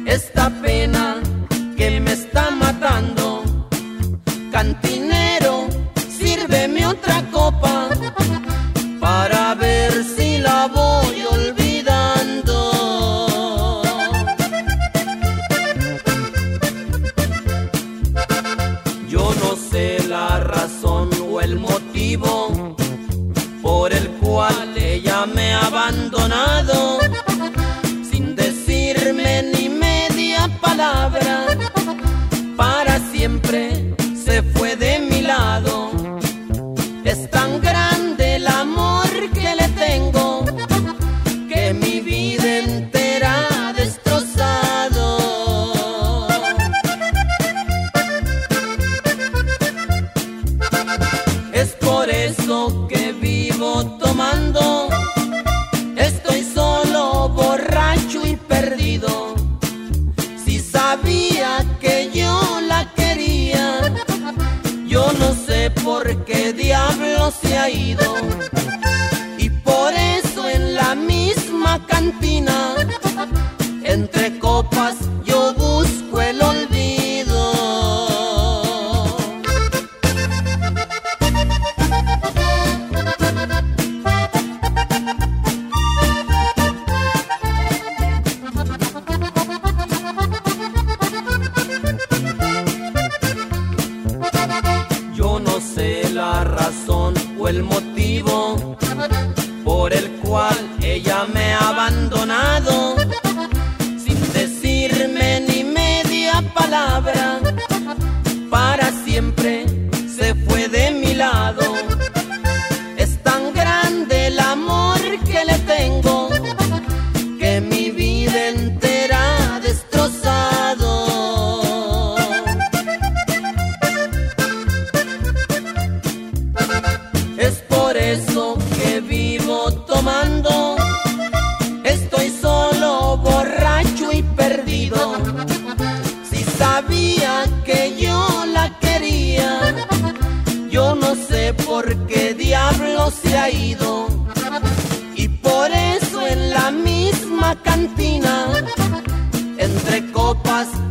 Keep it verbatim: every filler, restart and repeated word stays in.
esta pena que me está matando. Cantinero, sírveme otra copa para ver si la voy olvidando. Yo no sé la razón o el motivo por el cual ella me ha abandonado, sin decirme ni media palabra. Para siempre se fue de mi lado. Es tan grande el amor que le tengo que mi vida entera ha destrozado. Es por eso que vivo tomando, estoy solo, borracho y perdido. Si sabía que yo la quería, yo no sé por qué diablo se ha ido. Y por eso en la misma cantina, entre copas, yo busco el olvido. Yo no sé la razón o el motivo por el cual ella me ha abandonado, sin decirme ni media palabra. Para siempre se fue de mi lado. Es tan grande el amor que le tengo que mi vida entera ha destrozado. Es por eso que vivo tomando, estoy solo, borracho y perdido. Si sabía que yo la quería, yo no sé por qué diablo se ha ido. Y por eso en la misma cantina, entre copas,